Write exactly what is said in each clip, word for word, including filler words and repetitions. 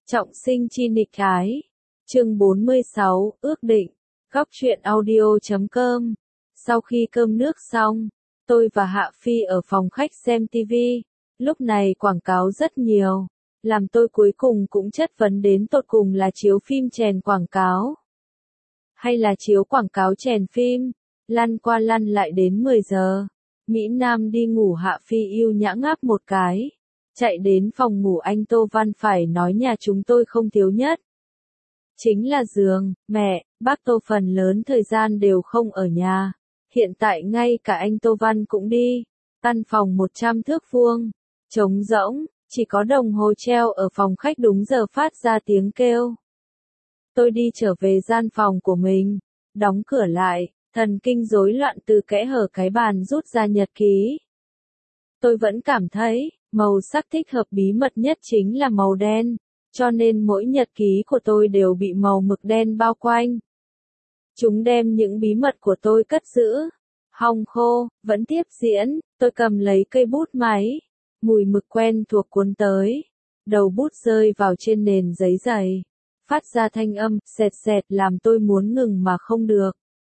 Trọng sinh chi nghịch ái. Chương bốn mươi sáu, ước định. Góc truyện audio chấm com. Sau khi cơm nước xong, tôi và Hạ Phi ở phòng khách xem ti vi. Lúc này quảng cáo rất nhiều, làm tôi cuối cùng cũng chất vấn đến tột cùng là chiếu phim chèn quảng cáo, hay là chiếu quảng cáo chèn phim. Lăn qua lăn lại đến mười giờ, Mỹ Nam đi ngủ. Hạ Phi yêu nhã ngáp một cái, chạy đến phòng ngủ. Anh Tô Văn phải nói nhà chúng tôi không thiếu nhất chính là giường. Mẹ, bác Tô phần lớn thời gian đều không ở nhà. Hiện tại ngay cả anh Tô Văn cũng đi. Căn phòng một trăm thước vuông, trống rỗng, chỉ có đồng hồ treo ở phòng khách đúng giờ phát ra tiếng kêu. Tôi đi trở về gian phòng của mình, đóng cửa lại, thần kinh rối loạn từ kẽ hở cái bàn rút ra nhật ký. Tôi vẫn cảm thấy, màu sắc thích hợp bí mật nhất chính là màu đen, cho nên mỗi nhật ký của tôi đều bị màu mực đen bao quanh. Chúng đem những bí mật của tôi cất giữ. Hong khô, vẫn tiếp diễn, tôi cầm lấy cây bút máy, mùi mực quen thuộc cuốn tới. Đầu bút rơi vào trên nền giấy dày, phát ra thanh âm sệt sệt làm tôi muốn ngừng mà không được.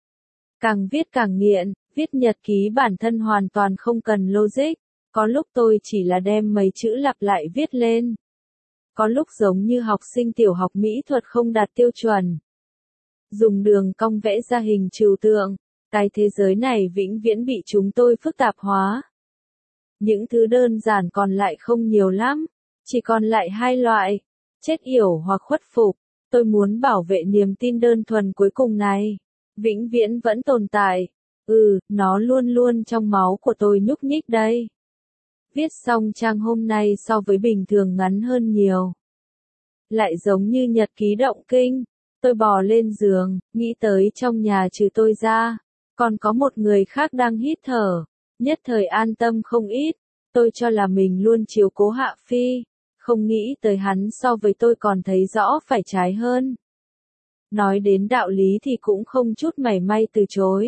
Càng viết càng nghiện, viết nhật ký bản thân hoàn toàn không cần logic. Có lúc tôi chỉ là đem mấy chữ lặp lại viết lên. Có lúc giống như học sinh tiểu học mỹ thuật không đạt tiêu chuẩn, dùng đường cong vẽ ra hình trừu tượng. Cái thế giới này vĩnh viễn bị chúng tôi phức tạp hóa. Những thứ đơn giản còn lại không nhiều lắm, chỉ còn lại hai loại, chết yểu hoặc khuất phục. Tôi muốn bảo vệ niềm tin đơn thuần cuối cùng này, vĩnh viễn vẫn tồn tại. Ừ, nó luôn luôn trong máu của tôi nhúc nhích đây. Viết xong trang hôm nay so với bình thường ngắn hơn nhiều. Lại giống như nhật ký động kinh. Tôi bò lên giường, nghĩ tới trong nhà trừ tôi ra, còn có một người khác đang hít thở. Nhất thời an tâm không ít. Tôi cho là mình luôn chiếu cố Hạ Phi, không nghĩ tới hắn so với tôi còn thấy rõ phải trái hơn. Nói đến đạo lý thì cũng không chút mảy may từ chối.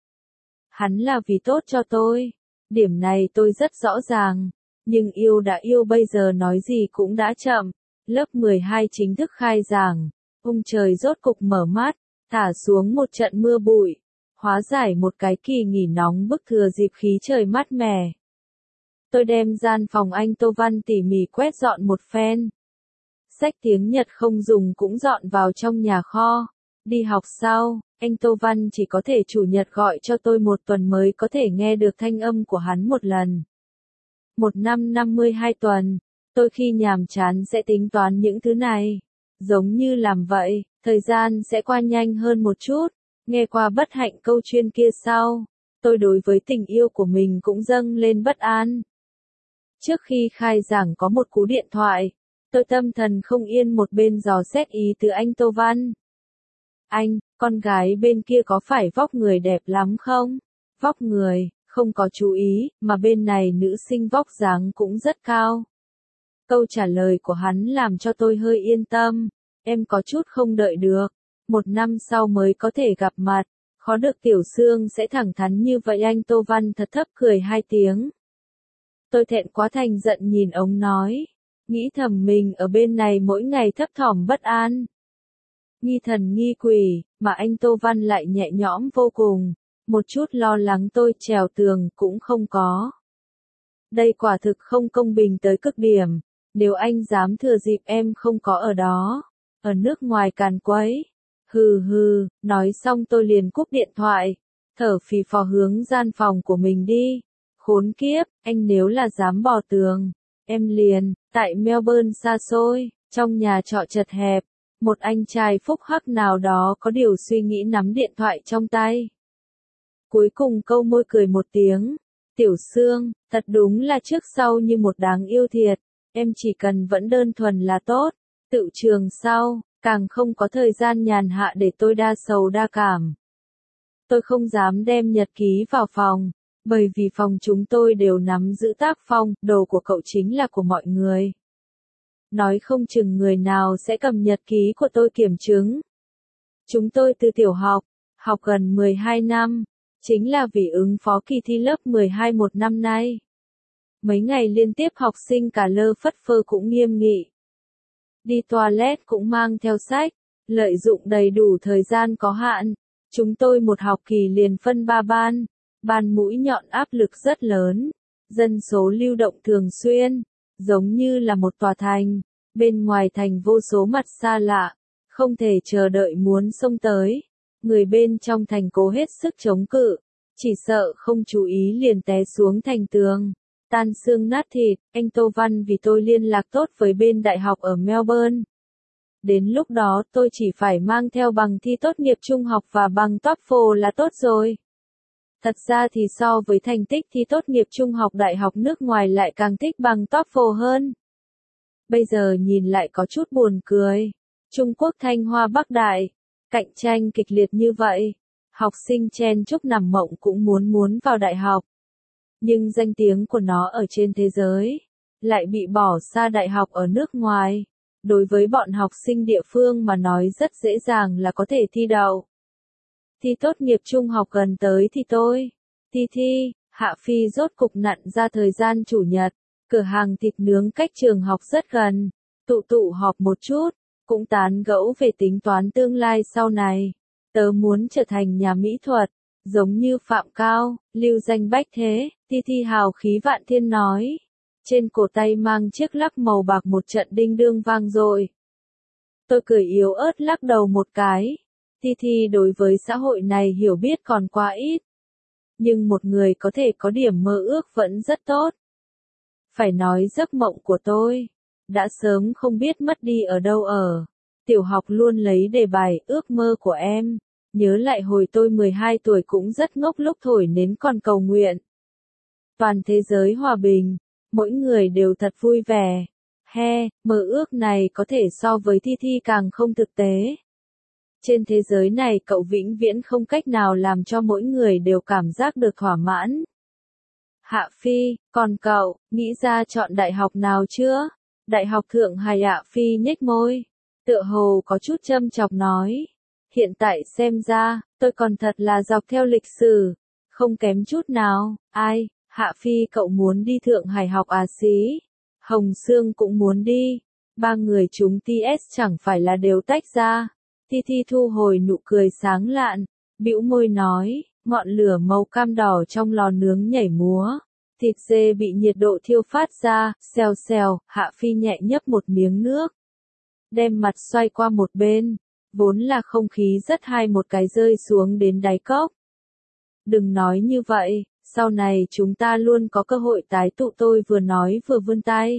Hắn là vì tốt cho tôi. Điểm này tôi rất rõ ràng. Nhưng yêu đã yêu bây giờ nói gì cũng đã chậm. Lớp mười hai chính thức khai giảng. Ông trời rốt cục mở mắt, thả xuống một trận mưa bụi. Hóa giải một cái kỳ nghỉ nóng bức thừa dịp khí trời mát mẻ. Tôi đem gian phòng anh Tô Văn tỉ mỉ quét dọn một phen. Sách tiếng Nhật không dùng cũng dọn vào trong nhà kho. Đi học sau, anh Tô Văn chỉ có thể chủ nhật gọi cho tôi một tuần mới có thể nghe được thanh âm của hắn một lần. Một năm năm mươi hai tuần, tôi khi nhàm chán sẽ tính toán những thứ này. Giống như làm vậy, thời gian sẽ qua nhanh hơn một chút. Nghe qua bất hạnh câu chuyện kia sau, tôi đối với tình yêu của mình cũng dâng lên bất an. Trước khi khai giảng có một cú điện thoại, tôi tâm thần không yên một bên dò xét ý từ anh Tô Văn. Anh, con gái bên kia có phải vóc người đẹp lắm không? Vóc người, không có chú ý, mà bên này nữ sinh vóc dáng cũng rất cao. Câu trả lời của hắn làm cho tôi hơi yên tâm. Em có chút không đợi được. Một năm sau mới có thể gặp mặt. Khó được Tiểu Sương sẽ thẳng thắn như vậy. Anh Tô Văn thật thấp cười hai tiếng. Tôi thẹn quá thành giận nhìn ông nói. Nghĩ thầm mình ở bên này mỗi ngày thấp thỏm bất an. Nghi thần nghi quỷ, mà anh Tô Văn lại nhẹ nhõm vô cùng. Một chút lo lắng tôi trèo tường cũng không có. Đây quả thực không công bình tới cực điểm. Nếu anh dám thừa dịp em không có ở đó, ở nước ngoài càn quấy. Hừ hừ, nói xong tôi liền cúp điện thoại. Thở phì phò hướng gian phòng của mình đi. Khốn kiếp, anh nếu là dám bò tường, em liền, tại Melbourne xa xôi, trong nhà trọ chật hẹp, một anh trai phúc hắc nào đó có điều suy nghĩ nắm điện thoại trong tay. Cuối cùng câu môi cười một tiếng, Tiểu Sương, thật đúng là trước sau như một đáng yêu thiệt, em chỉ cần vẫn đơn thuần là tốt, tự trường sau, càng không có thời gian nhàn hạ để tôi đa sầu đa cảm. Tôi không dám đem nhật ký vào phòng. Bởi vì phòng chúng tôi đều nắm giữ tác phong, đồ của cậu chính là của mọi người. Nói không chừng người nào sẽ cầm nhật ký của tôi kiểm chứng. Chúng tôi từ tiểu học, học gần mười hai năm, chính là vì ứng phó kỳ thi lớp mười hai một năm nay. Mấy ngày liên tiếp học sinh cả lơ phất phơ cũng nghiêm nghị. đi toilet cũng mang theo sách, lợi dụng đầy đủ thời gian có hạn. Chúng tôi một học kỳ liền phân ba ban, ban mũi nhọn áp lực rất lớn, dân số lưu động thường xuyên, giống như là một tòa thành, bên ngoài thành vô số mặt xa lạ, không thể chờ đợi muốn xông tới. Người bên trong thành cố hết sức chống cự, chỉ sợ không chú ý liền té xuống thành tường, tan xương nát thịt. Anh Tô Văn vì tôi liên lạc tốt với bên đại học ở Melbourne. Đến lúc đó tôi chỉ phải mang theo bằng thi tốt nghiệp trung học và bằng TOEFL là tốt rồi. Thật ra thì so với thành tích thi tốt nghiệp trung học đại học nước ngoài lại càng thích bằng TOEFL hơn. Bây giờ nhìn lại có chút buồn cười. Trung Quốc Thanh Hoa Bắc Đại, cạnh tranh kịch liệt như vậy, học sinh chen chúc nằm mộng cũng muốn muốn vào đại học. Nhưng danh tiếng của nó ở trên thế giới, lại bị bỏ xa đại học ở nước ngoài. Đối với bọn học sinh địa phương mà nói rất dễ dàng là có thể thi đậu. Thi tốt nghiệp trung học gần tới thì tôi, Thi Thi, Hạ Phi rốt cục nặn ra thời gian chủ nhật, cửa hàng thịt nướng cách trường học rất gần, tụ tụ họp một chút, cũng tán gẫu về tính toán tương lai sau này. Tớ muốn trở thành nhà mỹ thuật, giống như Phạm Cao, Lưu Danh Bách thế, Thi Thi hào khí vạn thiên nói. Trên cổ tay mang chiếc lắc màu bạc một trận đinh đương vang dội. Tôi cười yếu ớt lắc đầu một cái. Thi Thi đối với xã hội này hiểu biết còn quá ít. Nhưng một người có thể có điểm mơ ước vẫn rất tốt. Phải nói giấc mộng của tôi, đã sớm không biết mất đi ở đâu ở. Tiểu học luôn lấy đề bài ước mơ của em. Nhớ lại hồi tôi mười hai tuổi cũng rất ngốc lúc thổi nến còn cầu nguyện. Toàn thế giới hòa bình. Mỗi người đều thật vui vẻ. He, mơ ước này có thể so với Thi Thi càng không thực tế. Trên thế giới này cậu vĩnh viễn không cách nào làm cho mỗi người đều cảm giác được thỏa mãn. Hạ Phi, còn cậu, nghĩ ra chọn đại học nào chưa? Đại học Thượng Hải. Hạ Phi nhếch môi, tựa hồ có chút châm chọc nói. Hiện tại xem ra, tôi còn thật là dọc theo lịch sử, không kém chút nào. Ai? Hạ Phi cậu muốn đi Thượng Hải học à xí? Hồng Sương cũng muốn đi. Ba người chúng tê ét chẳng phải là đều tách ra. Thi Thi thu hồi nụ cười sáng lạn, bĩu môi nói, ngọn lửa màu cam đỏ trong lò nướng nhảy múa. Thịt dê bị nhiệt độ thiêu phát ra, xèo xèo. Hạ Phi nhẹ nhấp một miếng nước, đem mặt xoay qua một bên, vốn là không khí rất hay một cái rơi xuống đến đáy cốc. Đừng nói như vậy. Sau này chúng ta luôn có cơ hội tái tụ. Tôi vừa nói vừa vươn tay,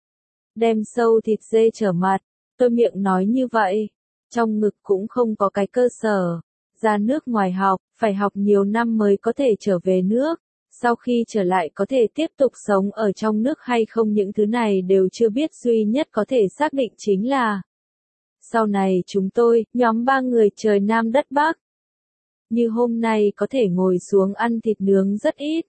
đem sâu thịt dê trở mặt. Tôi miệng nói như vậy, trong ngực cũng không có cái cơ sở. Ra nước ngoài học, phải học nhiều năm mới có thể trở về nước. Sau khi trở lại có thể tiếp tục sống ở trong nước hay không những thứ này đều chưa biết. Duy nhất có thể xác định chính là sau này chúng tôi, nhóm ba người trời Nam đất Bắc, như hôm nay có thể ngồi xuống ăn thịt nướng rất ít.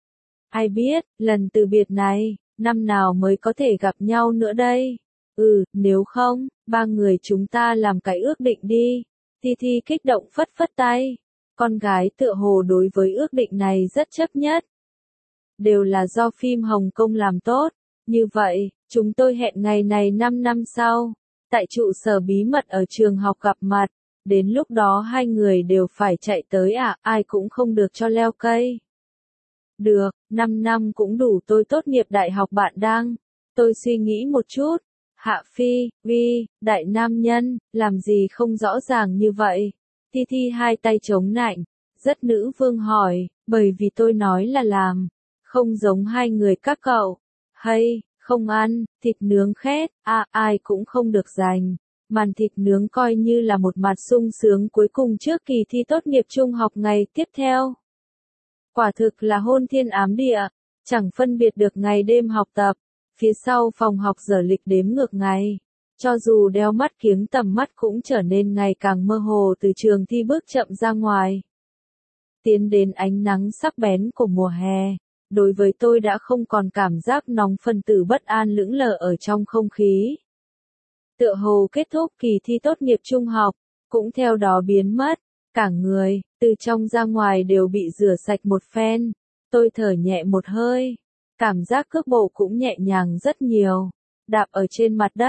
Ai biết, lần từ biệt này, năm nào mới có thể gặp nhau nữa đây? Ừ, nếu không, ba người chúng ta làm cái ước định đi. Thi Thi kích động phất phất tay. Con gái tựa hồ đối với ước định này rất chấp nhất. Đều là do phim Hồng Kông làm tốt. Như vậy, chúng tôi hẹn ngày này năm năm sau, tại trụ sở bí mật ở trường học gặp mặt. Đến lúc đó hai người đều phải chạy tới à, ai cũng không được cho leo cây. Được, năm năm cũng đủ. Tôi tốt nghiệp đại học bạn đang. Tôi suy nghĩ một chút. Hạ Phi, Vi, đại nam nhân, làm gì không rõ ràng như vậy? Thi Thi hai tay chống nạnh, rất nữ vương hỏi, bởi vì tôi nói là làm, không giống hai người các cậu. Hay, không ăn, thịt nướng khét, à, ai cũng không được giành. Màn thịt nướng coi như là một mặt sung sướng cuối cùng trước kỳ thi tốt nghiệp trung học ngày tiếp theo. Quả thực là hôn thiên ám địa, chẳng phân biệt được ngày đêm học tập. Phía sau phòng học giờ lịch đếm ngược ngày. Cho dù đeo mắt kiếng tầm mắt cũng trở nên ngày càng mơ hồ từ trường thi bước chậm ra ngoài. Tiến đến ánh nắng sắc bén của mùa hè. Đối với tôi đã không còn cảm giác nóng phân tử bất an lững lờ ở trong không khí. Tựa hồ kết thúc kỳ thi tốt nghiệp trung học, cũng theo đó biến mất. Cả người, từ trong ra ngoài đều bị rửa sạch một phen. Tôi thở nhẹ một hơi. Cảm giác cước bộ cũng nhẹ nhàng rất nhiều. Đạp ở trên mặt đất,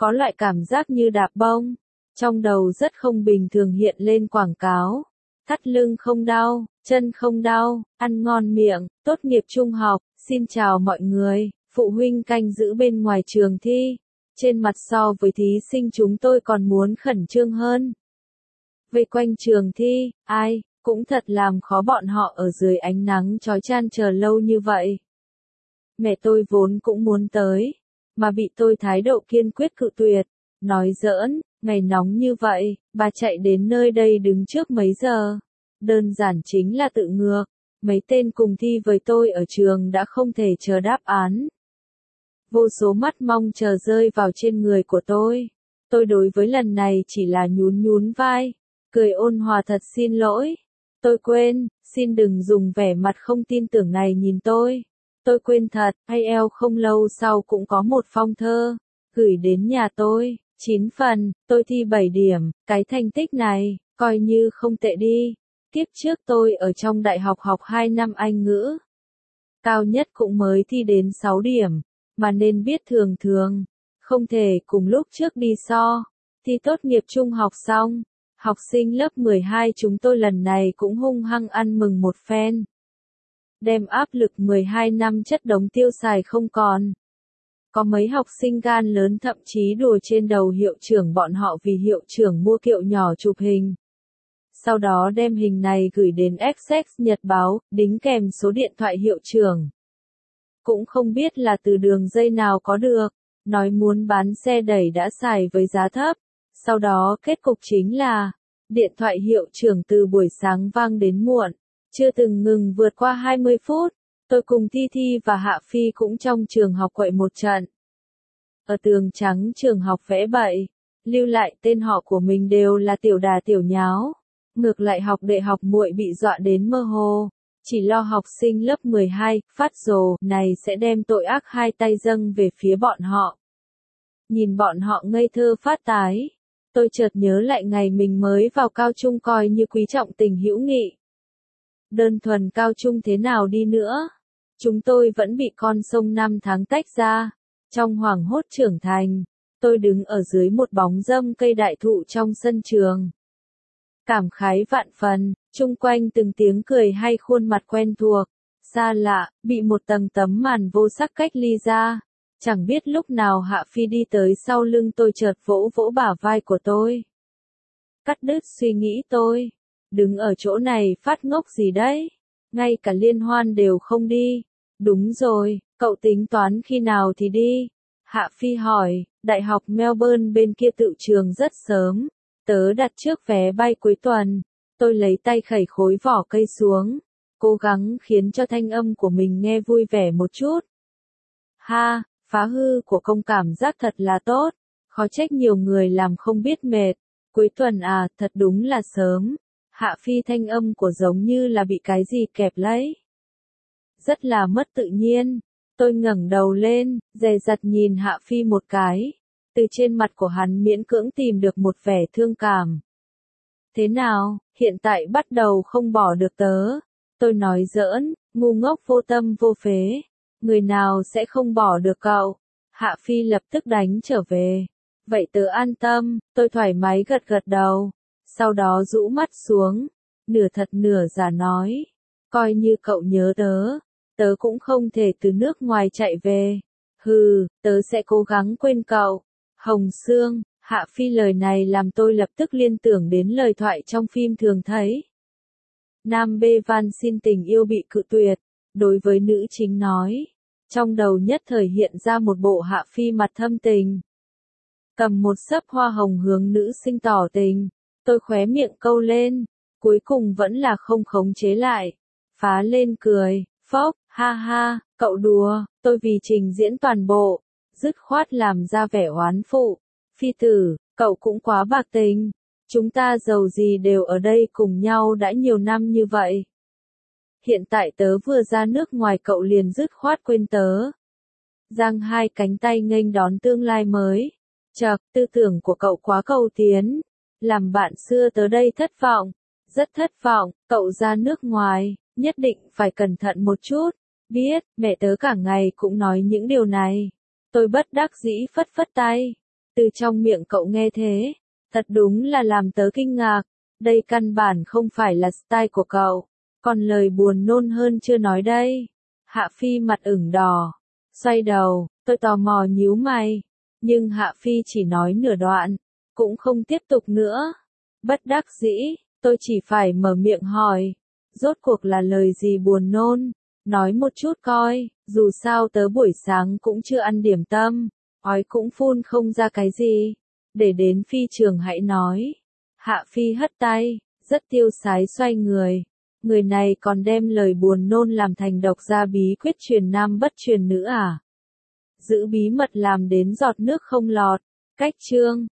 Có loại cảm giác như đạp bông. Trong đầu rất không bình thường hiện lên quảng cáo. Thắt lưng không đau, chân không đau, ăn ngon miệng, tốt nghiệp trung học, xin chào mọi người, phụ huynh canh giữ bên ngoài trường thi. Trên mặt so với thí sinh chúng tôi còn muốn khẩn trương hơn. Vây quanh trường thi, ai, cũng thật làm khó bọn họ ở dưới ánh nắng chói chang chờ lâu như vậy. Mẹ tôi vốn cũng muốn tới, mà bị tôi thái độ kiên quyết cự tuyệt. Nói giỡn, ngày nóng như vậy, bà chạy đến nơi đây đứng trước mấy giờ. Đơn giản chính là tự ngược. Mấy tên cùng thi với tôi ở trường đã không thể chờ đáp án. Vô số mắt mong chờ rơi vào trên người của tôi. Tôi đối với lần này chỉ là nhún nhún vai, cười ôn hòa thật xin lỗi. Tôi quên, xin đừng dùng vẻ mặt không tin tưởng này nhìn tôi. Tôi quên thật, ai eo không lâu sau cũng có một phong thơ, gửi đến nhà tôi, chín phần, tôi thi bảy điểm, cái thành tích này, coi như không tệ đi. Kiếp trước tôi ở trong đại học học hai năm Anh ngữ. Cao nhất cũng mới thi đến sáu điểm, mà nên biết thường thường, không thể cùng lúc trước đi so. Thi tốt nghiệp trung học xong, học sinh lớp mười hai chúng tôi lần này cũng hung hăng ăn mừng một phen. Đem áp lực mười hai năm chất đống tiêu xài không còn. Có mấy học sinh gan lớn thậm chí đùa trên đầu hiệu trưởng bọn họ vì hiệu trưởng mua kiệu nhỏ chụp hình. Sau đó đem hình này gửi đến Essex Nhật báo, đính kèm số điện thoại hiệu trưởng. Cũng không biết là từ đường dây nào có được, nói muốn bán xe đẩy đã xài với giá thấp. Sau đó kết cục chính là, điện thoại hiệu trưởng từ buổi sáng vang đến muộn, chưa từng ngừng vượt qua hai mươi phút. Tôi cùng Thi Thi và Hạ Phi cũng trong trường học quậy một trận. Ở tường trắng trường học vẽ bậy, lưu lại tên họ của mình đều là tiểu đà tiểu nháo. Ngược lại học đệ học muội bị dọa đến mơ hồ, chỉ lo học sinh lớp mười hai, phát rồ, này sẽ đem tội ác hai tay dâng về phía bọn họ. Nhìn bọn họ ngây thơ phát tái, tôi chợt nhớ lại ngày mình mới vào cao trung coi như quý trọng tình hữu nghị. Đơn thuần cao trung thế nào đi nữa, chúng tôi vẫn bị con sông năm tháng tách ra. Trong hoảng hốt trưởng thành, tôi đứng ở dưới một bóng râm cây đại thụ trong sân trường. Cảm khái vạn phần, chung quanh từng tiếng cười hay khuôn mặt quen thuộc, xa lạ, bị một tầng tấm màn vô sắc cách ly ra. Chẳng biết lúc nào Hạ Phi đi tới sau lưng tôi chợt vỗ vỗ bả vai của tôi. Cắt đứt suy nghĩ tôi. Đứng ở chỗ này phát ngốc gì đấy? Ngay cả liên hoan đều không đi. Đúng rồi, cậu tính toán khi nào thì đi? Hạ Phi hỏi, Đại học Melbourne bên kia tự trường rất sớm. Tớ đặt trước vé bay cuối tuần. Tôi lấy tay khẩy khối vỏ cây xuống, cố gắng khiến cho thanh âm của mình nghe vui vẻ một chút. Ha, phá hư của công cảm giác thật là tốt. Khó trách nhiều người làm không biết mệt. Cuối tuần à, thật đúng là sớm. Hạ Phi thanh âm của giống như là bị cái gì kẹp lấy. Rất là mất tự nhiên. Tôi ngẩng đầu lên, dè dặt nhìn Hạ Phi một cái. Từ trên mặt của hắn miễn cưỡng tìm được một vẻ thương cảm. Thế nào, hiện tại bắt đầu không bỏ được tớ. Tôi nói giỡn, ngu ngốc vô tâm vô phế. Người nào sẽ không bỏ được cậu. Hạ Phi lập tức đánh trở về. Vậy tớ an tâm, tôi thoải mái gật gật đầu. Sau đó rũ mắt xuống, nửa thật nửa giả nói. Coi như cậu nhớ tớ, tớ cũng không thể từ nước ngoài chạy về. Hừ, tớ sẽ cố gắng quên cậu. Hồng Sương, Hạ Phi lời này làm tôi lập tức liên tưởng đến lời thoại trong phim thường thấy. Nam bê van xin tình yêu bị cự tuyệt, đối với nữ chính nói. Trong đầu nhất thời hiện ra một bộ Hạ Phi mặt thâm tình. Cầm một xấp hoa hồng hướng nữ sinh tỏ tình, tôi khóe miệng câu lên, cuối cùng vẫn là không khống chế lại. Phá lên cười, phốc, ha ha, cậu đùa, tôi vì trình diễn toàn bộ. Dứt khoát làm ra vẻ oán phụ. Phi tử, cậu cũng quá bạc tình. Chúng ta giàu gì đều ở đây cùng nhau đã nhiều năm như vậy. Hiện tại tớ vừa ra nước ngoài cậu liền dứt khoát quên tớ. Giang hai cánh tay nghênh đón tương lai mới. Chậc, tư tưởng của cậu quá cầu tiến. Làm bạn xưa tớ đây thất vọng. Rất thất vọng, cậu ra nước ngoài, nhất định phải cẩn thận một chút. Biết, mẹ tớ cả ngày cũng nói những điều này. Tôi bất đắc dĩ phất phất tay. Từ từ trong miệng cậu nghe thế, thật đúng là làm tớ kinh ngạc, đây căn bản không phải là style của cậu, còn lời buồn nôn hơn chưa nói đây. Hạ Phi mặt ửng đỏ, xoay đầu, tôi tò mò nhíu mày, nhưng Hạ Phi chỉ nói nửa đoạn, cũng không tiếp tục nữa. Bất đắc dĩ, tôi chỉ phải mở miệng hỏi, rốt cuộc là lời gì buồn nôn, nói một chút coi, dù sao tớ buổi sáng cũng chưa ăn điểm tâm, ói cũng phun không ra cái gì, để đến phi trường hãy nói. Hạ Phi hất tay, rất tiêu sái xoay người, người này còn đem lời buồn nôn làm thành độc gia bí quyết truyền nam bất truyền nữ à? Giữ bí mật làm đến giọt nước không lọt, cách chương